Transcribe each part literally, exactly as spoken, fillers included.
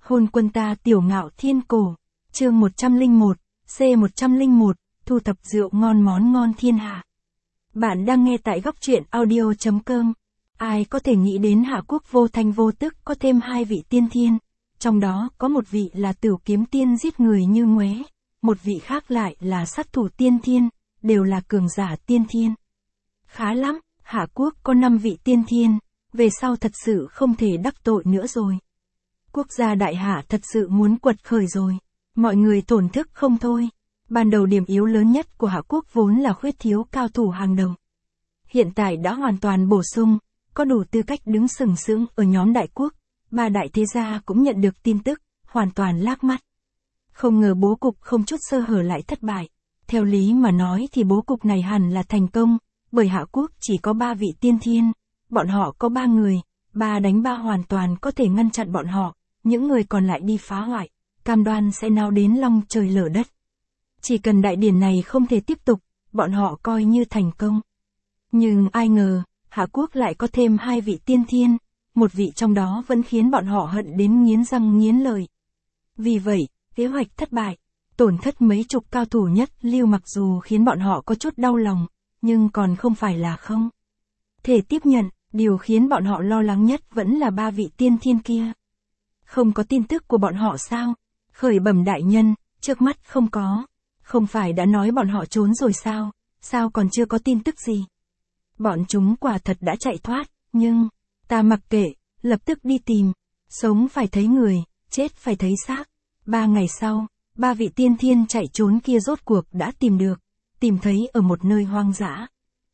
Hôn quân ta tiểu ngạo thiên cổ, chương một trăm lẻ một, C một trăm lẻ một, thu thập rượu ngon món ngon thiên hạ. Bạn đang nghe tại góc truyện audio chấm com. Ai có thể nghĩ đến Hạ Quốc vô thanh vô tức có thêm hai vị tiên thiên, trong đó có một vị là Tửu Kiếm Tiên giết người như ngué, một vị khác lại là sát thủ tiên thiên, đều là cường giả tiên thiên. Khá lắm, Hạ Quốc có năm vị tiên thiên, về sau thật sự không thể đắc tội nữa rồi. Quốc gia đại hạ thật sự muốn quật khởi rồi, mọi người thổn thức không thôi. Ban đầu điểm yếu lớn nhất của Hạ Quốc vốn là khuyết thiếu cao thủ hàng đầu. Hiện tại đã hoàn toàn bổ sung, có đủ tư cách đứng sừng sững ở nhóm đại quốc, ba đại thế gia cũng nhận được tin tức, hoàn toàn lác mắt. Không ngờ bố cục không chút sơ hở lại thất bại. Theo lý mà nói thì bố cục này hẳn là thành công, bởi Hạ Quốc chỉ có ba vị tiên thiên, bọn họ có ba người, ba đánh ba hoàn toàn có thể ngăn chặn bọn họ, những người còn lại đi phá hoại, cam đoan sẽ nào đến long trời lở đất. Chỉ cần đại điển này không thể tiếp tục, bọn họ coi như thành công. Nhưng ai ngờ, Hạ Quốc lại có thêm hai vị tiên thiên, một vị trong đó vẫn khiến bọn họ hận đến nghiến răng nghiến lợi. Vì vậy, kế hoạch thất bại, tổn thất mấy chục cao thủ nhất lưu mặc dù khiến bọn họ có chút đau lòng, nhưng còn không phải là không thể tiếp nhận, điều khiến bọn họ lo lắng nhất vẫn là ba vị tiên thiên kia. Không có tin tức của bọn họ sao? Khởi bẩm đại nhân, trước mắt không có. Không phải đã nói bọn họ trốn rồi sao? Sao còn chưa có tin tức gì? Bọn chúng quả thật đã chạy thoát, nhưng, ta mặc kệ, lập tức đi tìm. Sống phải thấy người, chết phải thấy xác. Ba ngày sau, ba vị tiên thiên chạy trốn kia rốt cuộc đã tìm được, tìm thấy ở một nơi hoang dã.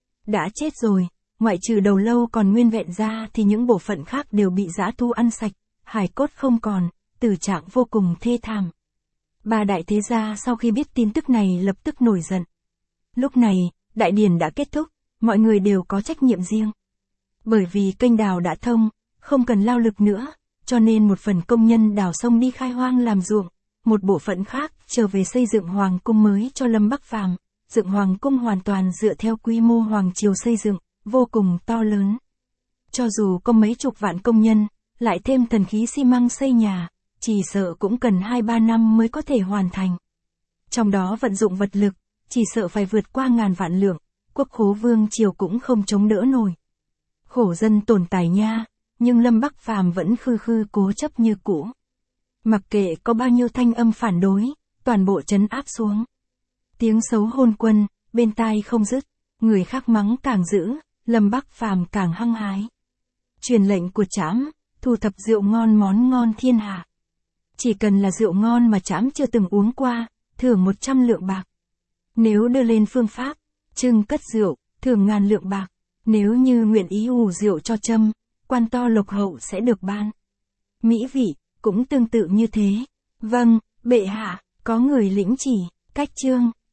Đã chết rồi, ngoại trừ đầu lâu còn nguyên vẹn ra thì những bộ phận khác đều bị dã thú ăn sạch, hài cốt không còn, tử trạng vô cùng thê thảm. Ba đại thế gia sau khi biết tin tức này lập tức nổi giận. Lúc này, đại điển đã kết thúc, mọi người đều có trách nhiệm riêng. Bởi vì kênh đào đã thông, không cần lao lực nữa, cho nên một phần công nhân đào sông đi khai hoang làm ruộng, một bộ phận khác trở về xây dựng hoàng cung mới cho Lâm Bắc Phàm. Dựng hoàng cung hoàn toàn dựa theo quy mô hoàng triều xây dựng, vô cùng to lớn. Cho dù có mấy chục vạn công nhân, lại thêm thần khí xi măng xây nhà, chỉ sợ cũng cần hai ba năm mới có thể hoàn thành. Trong đó vận dụng vật lực, chỉ sợ phải vượt qua ngàn vạn lượng, quốc khố vương triều cũng không chống đỡ nổi. Khổ dân tổn tài nha, nhưng Lâm Bắc Phàm vẫn khư khư cố chấp như cũ. Mặc kệ có bao nhiêu thanh âm phản đối, toàn bộ trấn áp xuống. Tiếng xấu hôn quân, bên tai không dứt, người khác mắng càng dữ, Lâm Bắc Phàm càng hăng hái. Truyền lệnh của trẫm, thu thập rượu ngon món ngon thiên hạ. Chỉ cần là rượu ngon mà trẫm chưa từng uống qua, thưởng một trăm lượng bạc. Nếu đưa lên phương pháp, trưng cất rượu, thưởng ngàn lượng bạc. Nếu như nguyện ý ủ rượu cho trẫm, quan to lộc hậu sẽ được ban. Mỹ vị, cũng tương tự như thế. Vâng, bệ hạ, có người lĩnh chỉ, cách chương.